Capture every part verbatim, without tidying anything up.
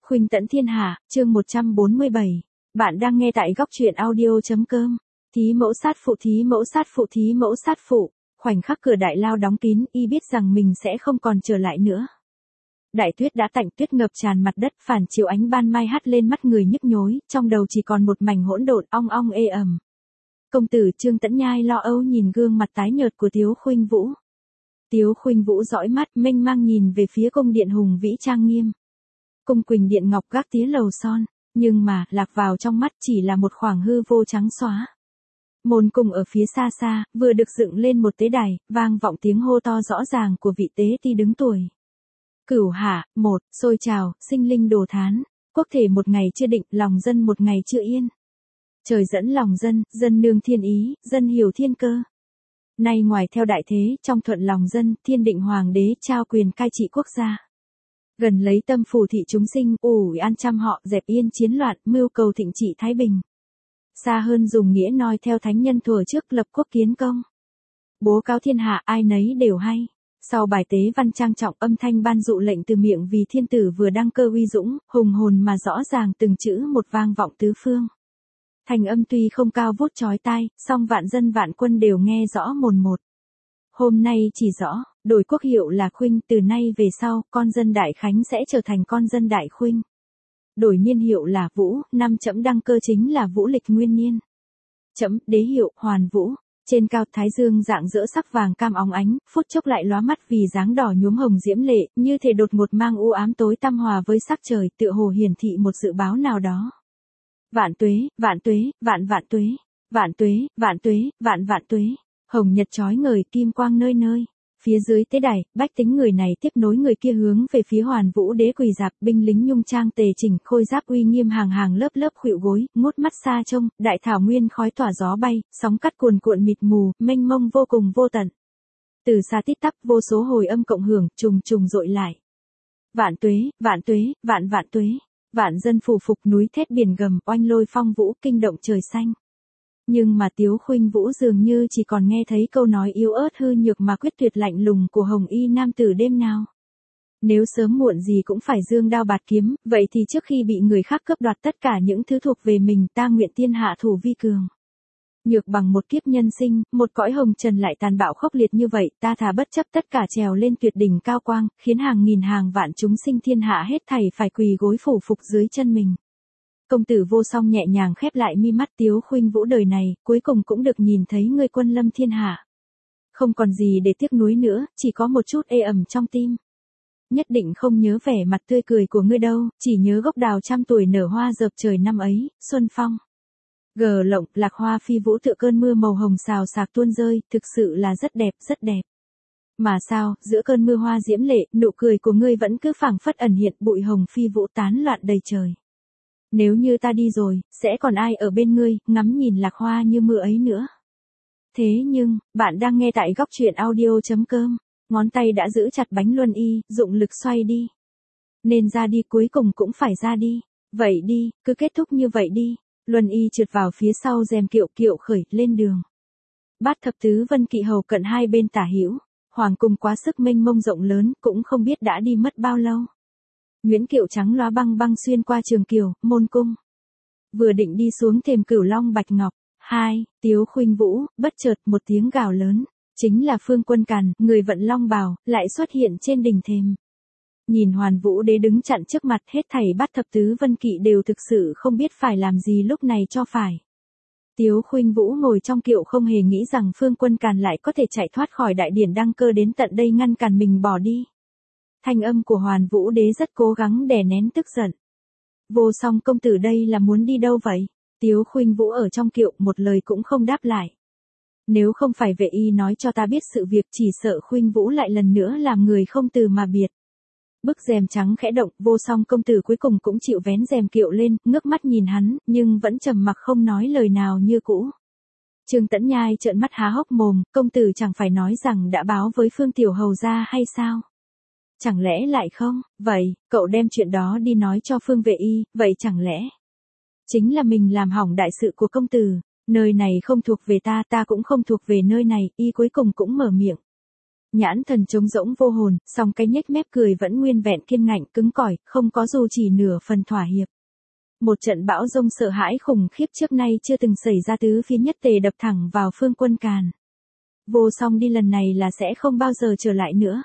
Khuynh tẫn thiên hạ, chương một trăm bốn mươi bảy. Bạn đang nghe tại góc truyện audio.com. Thí mẫu sát phụ thí mẫu sát phụ thí mẫu sát phụ. Khoảnh khắc cửa đại lao đóng kín, y biết rằng mình sẽ không còn trở lại nữa. Đại tuyết đã tạnh, tuyết ngập tràn mặt đất, phản chiếu ánh ban mai hắt lên mắt người nhức nhối, trong đầu chỉ còn một mảnh hỗn độn ong ong ê ẩm. Công tử Trương Tẫn Nhai lo âu nhìn gương mặt tái nhợt của Tiếu Khuynh Vũ. Tiếu Khuynh Vũ dõi mắt mênh mang nhìn về phía cung điện hùng vĩ trang nghiêm. Cung Quỳnh điện ngọc gác tía lầu son, nhưng mà, lạc vào trong mắt chỉ là một khoảng hư vô trắng xóa. Môn cung ở phía xa xa, vừa được dựng lên một tế đài, vang vọng tiếng hô to rõ ràng của vị tế ti đứng tuổi. Cửu hạ, một, sôi trào, sinh linh đồ thán, quốc thể một ngày chưa định, lòng dân một ngày chưa yên. Trời dẫn lòng dân, dân nương thiên ý, dân hiểu thiên cơ. Nay ngoài theo đại thế, trong thuận lòng dân, thiên định hoàng đế trao quyền cai trị quốc gia. Gần lấy tâm phù thị chúng sinh, ủi an chăm họ, dẹp yên chiến loạn, mưu cầu thịnh trị thái bình. Xa hơn dùng nghĩa noi theo thánh nhân thuở trước lập quốc kiến công. Bố cáo thiên hạ, ai nấy đều hay. Sau bài tế văn trang trọng, âm thanh ban dụ lệnh từ miệng vì thiên tử vừa đăng cơ uy dũng, hùng hồn mà rõ ràng từng chữ một vang vọng tứ phương. Thành âm tuy không cao vút chói tai, song vạn dân vạn quân đều nghe rõ mồn một. Hôm nay chỉ rõ, đổi quốc hiệu là Khuynh, từ nay về sau, con dân Đại Khánh sẽ trở thành con dân Đại Khuynh. Đổi niên hiệu là Vũ, năm trẫm đăng cơ chính là Vũ lịch nguyên niên. Trẫm đế hiệu Hoàn Vũ, trên cao thái dương dạng dỡ sắc vàng cam óng ánh, phút chốc lại lóa mắt vì dáng đỏ nhuốm hồng diễm lệ, như thể đột ngột mang u ám tối tăm hòa với sắc trời, tựa hồ hiển thị một dự báo nào đó. Vạn tuế, vạn tuế, vạn vạn tuế, vạn tuế, vạn tuế, vạn vạn tuế. Hồng nhật chói ngời, kim quang nơi nơi. Phía dưới tế đài, bách tính người này tiếp nối người kia hướng về phía Hoàn Vũ đế quỳ dạp, binh lính nhung trang tề chỉnh, khôi giáp uy nghiêm hàng hàng lớp lớp khuỵu gối, ngút mắt xa trông, đại thảo nguyên khói tỏa gió bay, sóng cắt cuồn cuộn mịt mù, mênh mông vô cùng vô tận. Từ xa tít tắp, vô số hồi âm cộng hưởng, trùng trùng dội lại. Vạn tuế, vạn tuế, vạn vạn tuế. Vạn dân phủ phục núi thét biển gầm, oanh lôi phong vũ, kinh động trời xanh. Nhưng mà Tiếu Khuynh Vũ dường như chỉ còn nghe thấy câu nói yếu ớt hư nhược mà quyết tuyệt lạnh lùng của hồng y nam tử đêm nào. Nếu sớm muộn gì cũng phải dương đao bạt kiếm, vậy thì trước khi bị người khác cướp đoạt tất cả những thứ thuộc về mình, ta nguyện tiên hạ thủ vi cường. Nhược bằng một kiếp nhân sinh, một cõi hồng trần lại tàn bạo khốc liệt như vậy, ta thà bất chấp tất cả trèo lên tuyệt đỉnh cao quang, khiến hàng nghìn hàng vạn chúng sinh thiên hạ hết thảy phải quỳ gối phủ phục dưới chân mình. Công tử Vô Song nhẹ nhàng khép lại mi mắt. Tiếu Khuynh Vũ đời này, cuối cùng cũng được nhìn thấy ngươi quân lâm thiên hạ. Không còn gì để tiếc nuối nữa, chỉ có một chút ê ẩm trong tim. Nhất định không nhớ vẻ mặt tươi cười của ngươi đâu, chỉ nhớ gốc đào trăm tuổi nở hoa dợp trời năm ấy, xuân phong. Gờ lộng, lạc hoa phi vũ tựa cơn mưa màu hồng xào xạc tuôn rơi, thực sự là rất đẹp, rất đẹp. Mà sao, giữa cơn mưa hoa diễm lệ, nụ cười của ngươi vẫn cứ phảng phất ẩn hiện, bụi hồng phi vũ tán loạn đầy trời. Nếu như ta đi rồi, sẽ còn ai ở bên ngươi, ngắm nhìn lạc hoa như mưa ấy nữa. Thế nhưng, bạn đang nghe tại góc truyện audio.com, ngón tay đã giữ chặt bánh luân y, dụng lực xoay đi. Nên ra đi, cuối cùng cũng phải ra đi. Vậy đi, cứ kết thúc như vậy đi. Luân y trượt vào phía sau rèm kiệu, kiệu khởi, lên đường. Bát thập tứ vân kỵ hầu cận hai bên tả hữu, hoàng cung quá sức mênh mông rộng lớn, cũng không biết đã đi mất bao lâu. Nguyễn kiệu trắng loá băng băng xuyên qua trường kiều, môn cung. Vừa định đi xuống thềm Cửu Long bạch ngọc. Hai, Tiếu Khuynh Vũ, bất chợt một tiếng gào lớn. Chính là Phương Quân Càn, người vận long bào, lại xuất hiện trên đỉnh thềm. Nhìn Hoàn Vũ đế đứng chặn trước mặt, hết thảy bát thập tứ vân kỵ đều thực sự không biết phải làm gì lúc này cho phải. Tiếu Khuynh Vũ ngồi trong kiệu không hề nghĩ rằng Phương Quân Càn lại có thể chạy thoát khỏi đại điển đăng cơ đến tận đây ngăn cản mình bỏ đi. Thanh âm của Hoàn Vũ đế rất cố gắng đè nén tức giận. Vô Song công tử đây là muốn đi đâu vậy? Tiếu Khuynh Vũ ở trong kiệu một lời cũng không đáp lại. Nếu không phải vệ y nói cho ta biết sự việc, chỉ sợ Khuynh Vũ lại lần nữa làm người không từ mà biệt. Bức rèm trắng khẽ động, Vô Song công tử cuối cùng cũng chịu vén rèm kiệu lên, ngước mắt nhìn hắn, nhưng vẫn trầm mặc không nói lời nào như cũ. Trương Tẫn Nhai trợn mắt há hốc mồm, công tử chẳng phải nói rằng đã báo với Phương tiểu hầu gia hay sao? Chẳng lẽ lại không? Vậy, cậu đem chuyện đó đi nói cho Phương vệ y, vậy chẳng lẽ chính là mình làm hỏng đại sự của công tử? Nơi này không thuộc về ta, ta cũng không thuộc về nơi này, y cuối cùng cũng mở miệng. Nhãn thần trống rỗng vô hồn, song cái nhếch mép cười vẫn nguyên vẹn kiên ngạnh cứng cỏi, không có dù chỉ nửa phần thỏa hiệp. Một trận bão rông sợ hãi khủng khiếp trước nay chưa từng xảy ra tứ phía nhất tề đập thẳng vào Phương Quân Càn. Vô song đi lần này là sẽ không bao giờ trở lại nữa.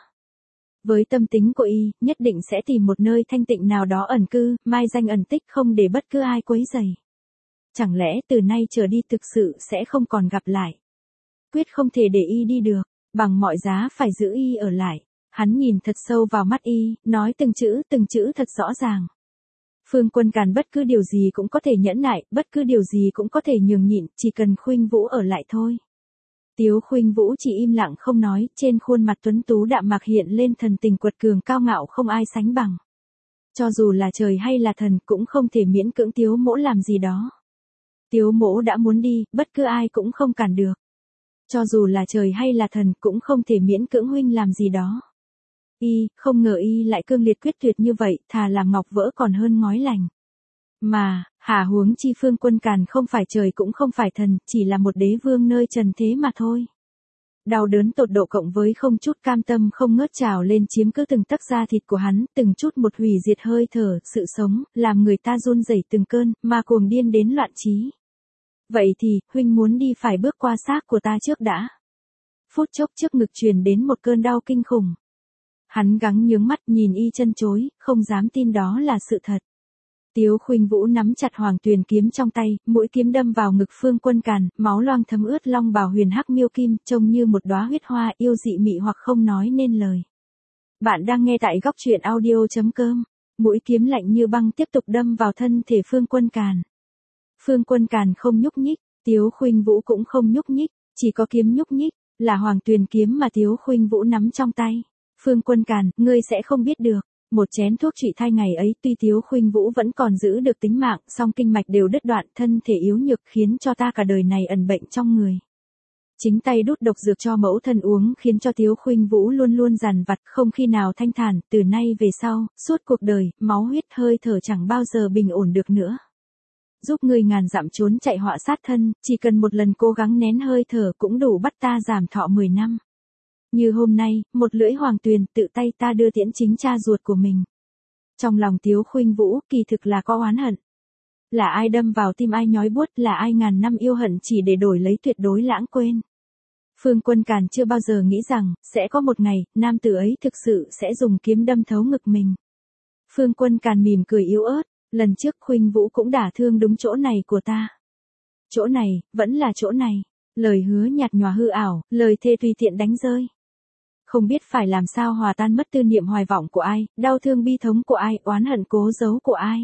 Với tâm tính của y, nhất định sẽ tìm một nơi thanh tịnh nào đó ẩn cư, mai danh ẩn tích không để bất cứ ai quấy rầy. Chẳng lẽ từ nay trở đi thực sự sẽ không còn gặp lại. Quyết không thể để y đi được, bằng mọi giá phải giữ y ở lại. Hắn nhìn thật sâu vào mắt y, nói từng chữ từng chữ thật rõ ràng. Phương Quân Càn bất cứ điều gì cũng có thể nhẫn nại, bất cứ điều gì cũng có thể nhường nhịn, chỉ cần Khuynh Vũ ở lại thôi. Tiếu Khuynh Vũ chỉ im lặng không nói, trên khuôn mặt tuấn tú đạm mạc hiện lên thần tình quật cường cao ngạo không ai sánh bằng. Cho dù là trời hay là thần cũng không thể miễn cưỡng Tiếu Mỗ làm gì đó. Tiếu Mỗ đã muốn đi, bất cứ ai cũng không cản được. Cho dù là trời hay là thần cũng không thể miễn cưỡng huynh làm gì đó. Y, không ngờ y lại cương liệt quyết tuyệt như vậy, thà làm ngọc vỡ còn hơn ngói lành. Mà, hả huống chi Phương Quân Càn không phải trời cũng không phải thần, chỉ là một đế vương nơi trần thế mà thôi. Đau đớn tột độ cộng với không chút cam tâm không ngớt trào lên chiếm cứ từng tấc da thịt của hắn, từng chút một hủy diệt hơi thở, sự sống, làm người ta run rẩy từng cơn, mà cuồng điên đến loạn trí. Vậy thì, huynh muốn đi phải bước qua xác của ta trước đã. Phút chốc trước ngực truyền đến một cơn đau kinh khủng. Hắn gắng nhướng mắt nhìn y chân chối, không dám tin đó là sự thật. Tiếu Khuynh Vũ nắm chặt Hoàng Tuyền kiếm trong tay, mũi kiếm đâm vào ngực Phương Quân Càn, máu loang thấm ướt long bào huyền hắc miêu kim, trông như một đóa huyết hoa yêu dị mị hoặc không nói nên lời. Bạn đang nghe tại góc truyện audio chấm com. Mũi kiếm lạnh như băng tiếp tục đâm vào thân thể Phương Quân Càn. Phương Quân Càn không nhúc nhích, Tiếu Khuynh Vũ cũng không nhúc nhích, chỉ có kiếm nhúc nhích, là Hoàng Tuyền kiếm mà Tiếu Khuynh Vũ nắm trong tay. Phương Quân Càn, ngươi sẽ không biết được. Một chén thuốc trị thai ngày ấy tuy Tiếu Khuynh Vũ vẫn còn giữ được tính mạng, song kinh mạch đều đứt đoạn, thân thể yếu nhược khiến cho ta cả đời này ẩn bệnh trong người. Chính tay đút độc dược cho mẫu thân uống khiến cho Tiếu Khuynh Vũ luôn luôn dằn vặt không khi nào thanh thản, từ nay về sau, suốt cuộc đời, máu huyết hơi thở chẳng bao giờ bình ổn được nữa. Giúp người ngàn dặm trốn chạy họa sát thân, chỉ cần một lần cố gắng nén hơi thở cũng đủ bắt ta giảm thọ mười năm. Như hôm nay, một lưỡi Hoàng Tuyền tự tay ta đưa tiễn chính cha ruột của mình. Trong lòng Tiếu Khuynh Vũ kỳ thực là có oán hận. Là ai đâm vào tim ai nhói buốt, là ai ngàn năm yêu hận chỉ để đổi lấy tuyệt đối lãng quên. Phương Quân Càn chưa bao giờ nghĩ rằng, sẽ có một ngày, nam tử ấy thực sự sẽ dùng kiếm đâm thấu ngực mình. Phương Quân Càn mỉm cười yếu ớt, lần trước Khuynh Vũ cũng đả thương đúng chỗ này của ta. Chỗ này, vẫn là chỗ này. Lời hứa nhạt nhòa hư ảo, lời thề tùy tiện đánh rơi. Không biết phải làm sao hòa tan mất tư niệm hoài vọng của ai, đau thương bi thống của ai, oán hận cố giấu của ai.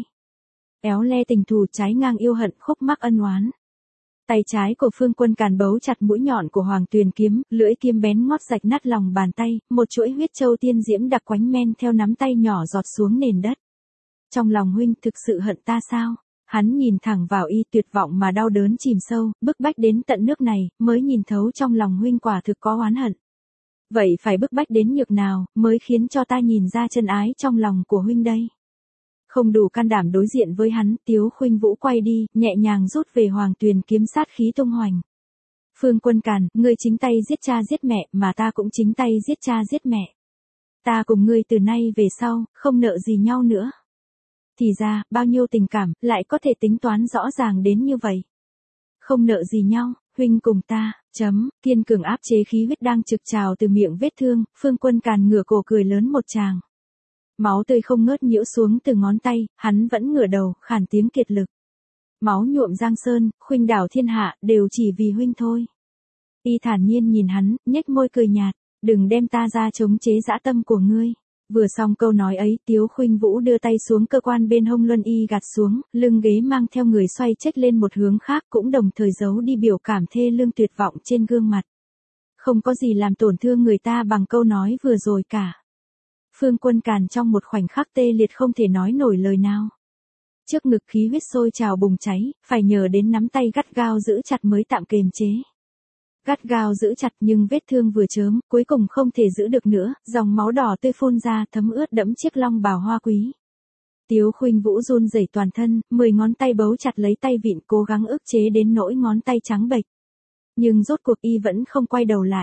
Éo le tình thù trái ngang yêu hận khúc mắc ân oán. Tay trái của Phương Quân Càn bấu chặt mũi nhọn của Hoàng Tuyền kiếm, lưỡi kiếm bén ngót rạch nát lòng bàn tay, một chuỗi huyết châu tiên diễm đặc quánh men theo nắm tay nhỏ giọt xuống nền đất. Trong lòng huynh thực sự hận ta sao? Hắn nhìn thẳng vào y tuyệt vọng mà đau đớn chìm sâu, bức bách đến tận nước này, mới nhìn thấu trong lòng huynh quả thực có oán hận. Vậy phải bức bách đến nhược nào, mới khiến cho ta nhìn ra chân ái trong lòng của huynh đây? Không đủ can đảm đối diện với hắn, Tiếu Khuynh Vũ quay đi, nhẹ nhàng rút về Hoàng Tuyền kiếm sát khí tung hoành. Phương Quân Càn, ngươi chính tay giết cha giết mẹ, mà ta cũng chính tay giết cha giết mẹ. Ta cùng ngươi từ nay về sau, không nợ gì nhau nữa. Thì ra, bao nhiêu tình cảm, lại có thể tính toán rõ ràng đến như vậy. Không nợ gì nhau, huynh cùng ta, chấm, kiên cường áp chế khí huyết đang trực trào từ miệng vết thương, Phương Quân Càn ngửa cổ cười lớn một tràng. Máu tươi không ngớt nhiễu xuống từ ngón tay, hắn vẫn ngửa đầu, khản tiếng kiệt lực. Máu nhuộm giang sơn, khuynh đảo thiên hạ, đều chỉ vì huynh thôi. Y thản nhiên nhìn hắn, nhếch môi cười nhạt, đừng đem ta ra chống chế dã tâm của ngươi. Vừa xong câu nói ấy, Tiếu Khuynh Vũ đưa tay xuống cơ quan bên hông luân y gạt xuống, lưng ghế mang theo người xoay chếch lên một hướng khác cũng đồng thời giấu đi biểu cảm thê lương tuyệt vọng trên gương mặt. Không có gì làm tổn thương người ta bằng câu nói vừa rồi cả. Phương Quân Càn trong một khoảnh khắc tê liệt không thể nói nổi lời nào. Trước ngực khí huyết sôi trào bùng cháy, phải nhờ đến nắm tay gắt gao giữ chặt mới tạm kềm chế. Gắt gao giữ chặt nhưng vết thương vừa chớm, cuối cùng không thể giữ được nữa, dòng máu đỏ tươi phun ra thấm ướt đẫm chiếc long bào hoa quý. Tiếu Khuynh Vũ run rẩy toàn thân, mười ngón tay bấu chặt lấy tay vịn cố gắng ức chế đến nỗi ngón tay trắng bệch. Nhưng rốt cuộc y vẫn không quay đầu lại.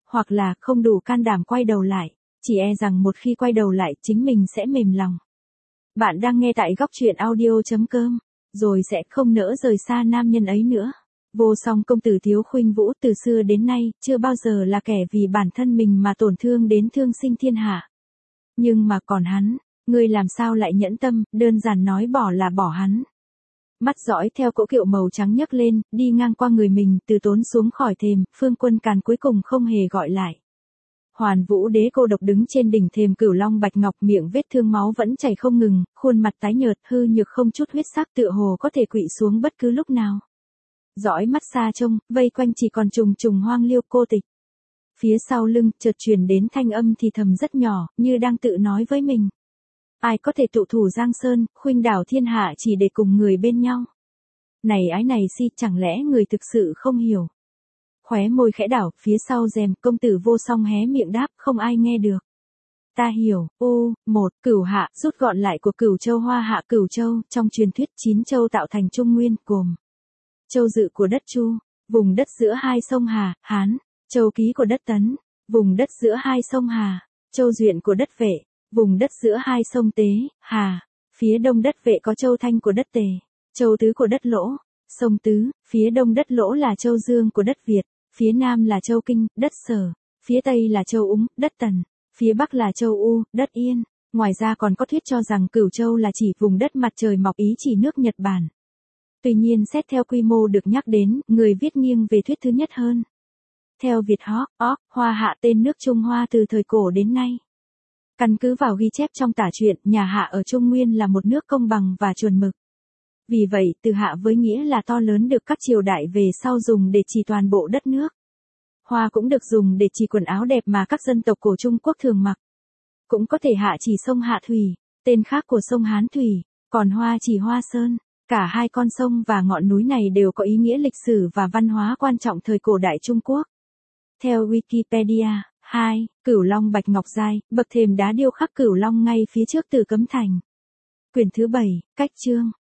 hoặc là không đủ can đảm quay đầu lại, chỉ e rằng một khi quay đầu lại chính mình sẽ mềm lòng. Bạn đang nghe tại góc truyện audio.com, rồi sẽ không nỡ rời xa nam nhân ấy nữa. Vô song công tử Thiếu Khuynh Vũ từ xưa đến nay chưa bao giờ là kẻ vì bản thân mình mà tổn thương đến thương sinh thiên hạ. Nhưng mà còn hắn, ngươi làm sao lại nhẫn tâm, đơn giản nói bỏ là bỏ hắn. Mắt dõi theo cỗ kiệu màu trắng nhấc lên, đi ngang qua người mình, từ tốn xuống khỏi thềm, Phương Quân Càn cuối cùng không hề gọi lại. Hoàn Vũ Đế cô độc đứng trên đỉnh thềm Cửu Long Bạch Ngọc, miệng vết thương máu vẫn chảy không ngừng, khuôn mặt tái nhợt, hư nhược không chút huyết sắc, tựa hồ có thể quỵ xuống bất cứ lúc nào. Dõi mắt xa trông, vây quanh chỉ còn trùng trùng hoang liêu cô tịch. Phía sau lưng, chợt truyền đến thanh âm thì thầm rất nhỏ, như đang tự nói với mình. Ai có thể tụ thủ Giang Sơn, khuynh đảo thiên hạ chỉ để cùng người bên nhau. Này ái này si, chẳng lẽ người thực sự không hiểu. Khóe môi khẽ đảo, phía sau rèm, công tử Vô Song hé miệng đáp, không ai nghe được. Ta hiểu, ô, một, Cửu Hạ, rút gọn lại của Cửu Châu Hoa Hạ Cửu Châu, trong truyền thuyết chín châu tạo thành Trung Nguyên, gồm châu Dự của đất Chu, vùng đất giữa hai sông Hà, Hán, châu Ký của đất Tấn, vùng đất giữa hai sông Hà, châu Duyện của đất Vệ, vùng đất giữa hai sông Tế, Hà, phía đông đất Vệ có châu Thanh của đất Tề, châu Tứ của đất Lỗ, sông Tứ, phía đông đất Lỗ là châu Dương của đất Việt, phía nam là châu Kinh, đất Sở, phía tây là châu Úng, đất Tần, phía bắc là châu U, đất Yên. Ngoài ra còn có thuyết cho rằng Cửu Châu là chỉ vùng đất mặt trời mọc, ý chỉ nước Nhật Bản. Tuy nhiên xét theo quy mô được nhắc đến, người viết nghiêng về thuyết thứ nhất hơn. Theo Việt Hóc, Óc, Hoa Hạ tên nước Trung Hoa từ thời cổ đến nay. Căn cứ vào ghi chép trong tả truyện, nhà Hạ ở Trung Nguyên là một nước công bằng và chuẩn mực. Vì vậy, từ Hạ với nghĩa là to lớn được các triều đại về sau dùng để chỉ toàn bộ đất nước. Hoa cũng được dùng để chỉ quần áo đẹp mà các dân tộc cổ Trung Quốc thường mặc. Cũng có thể Hạ chỉ sông Hạ Thủy, tên khác của sông Hán Thủy, còn Hoa chỉ Hoa Sơn. Cả hai con sông và ngọn núi này đều có ý nghĩa lịch sử và văn hóa quan trọng thời cổ đại Trung Quốc. Theo Wikipedia, hai. Cửu Long Bạch Ngọc Giai, bậc thềm đá điêu khắc Cửu Long ngay phía trước Tử Cấm Thành. Quyển thứ bảy, cách chương.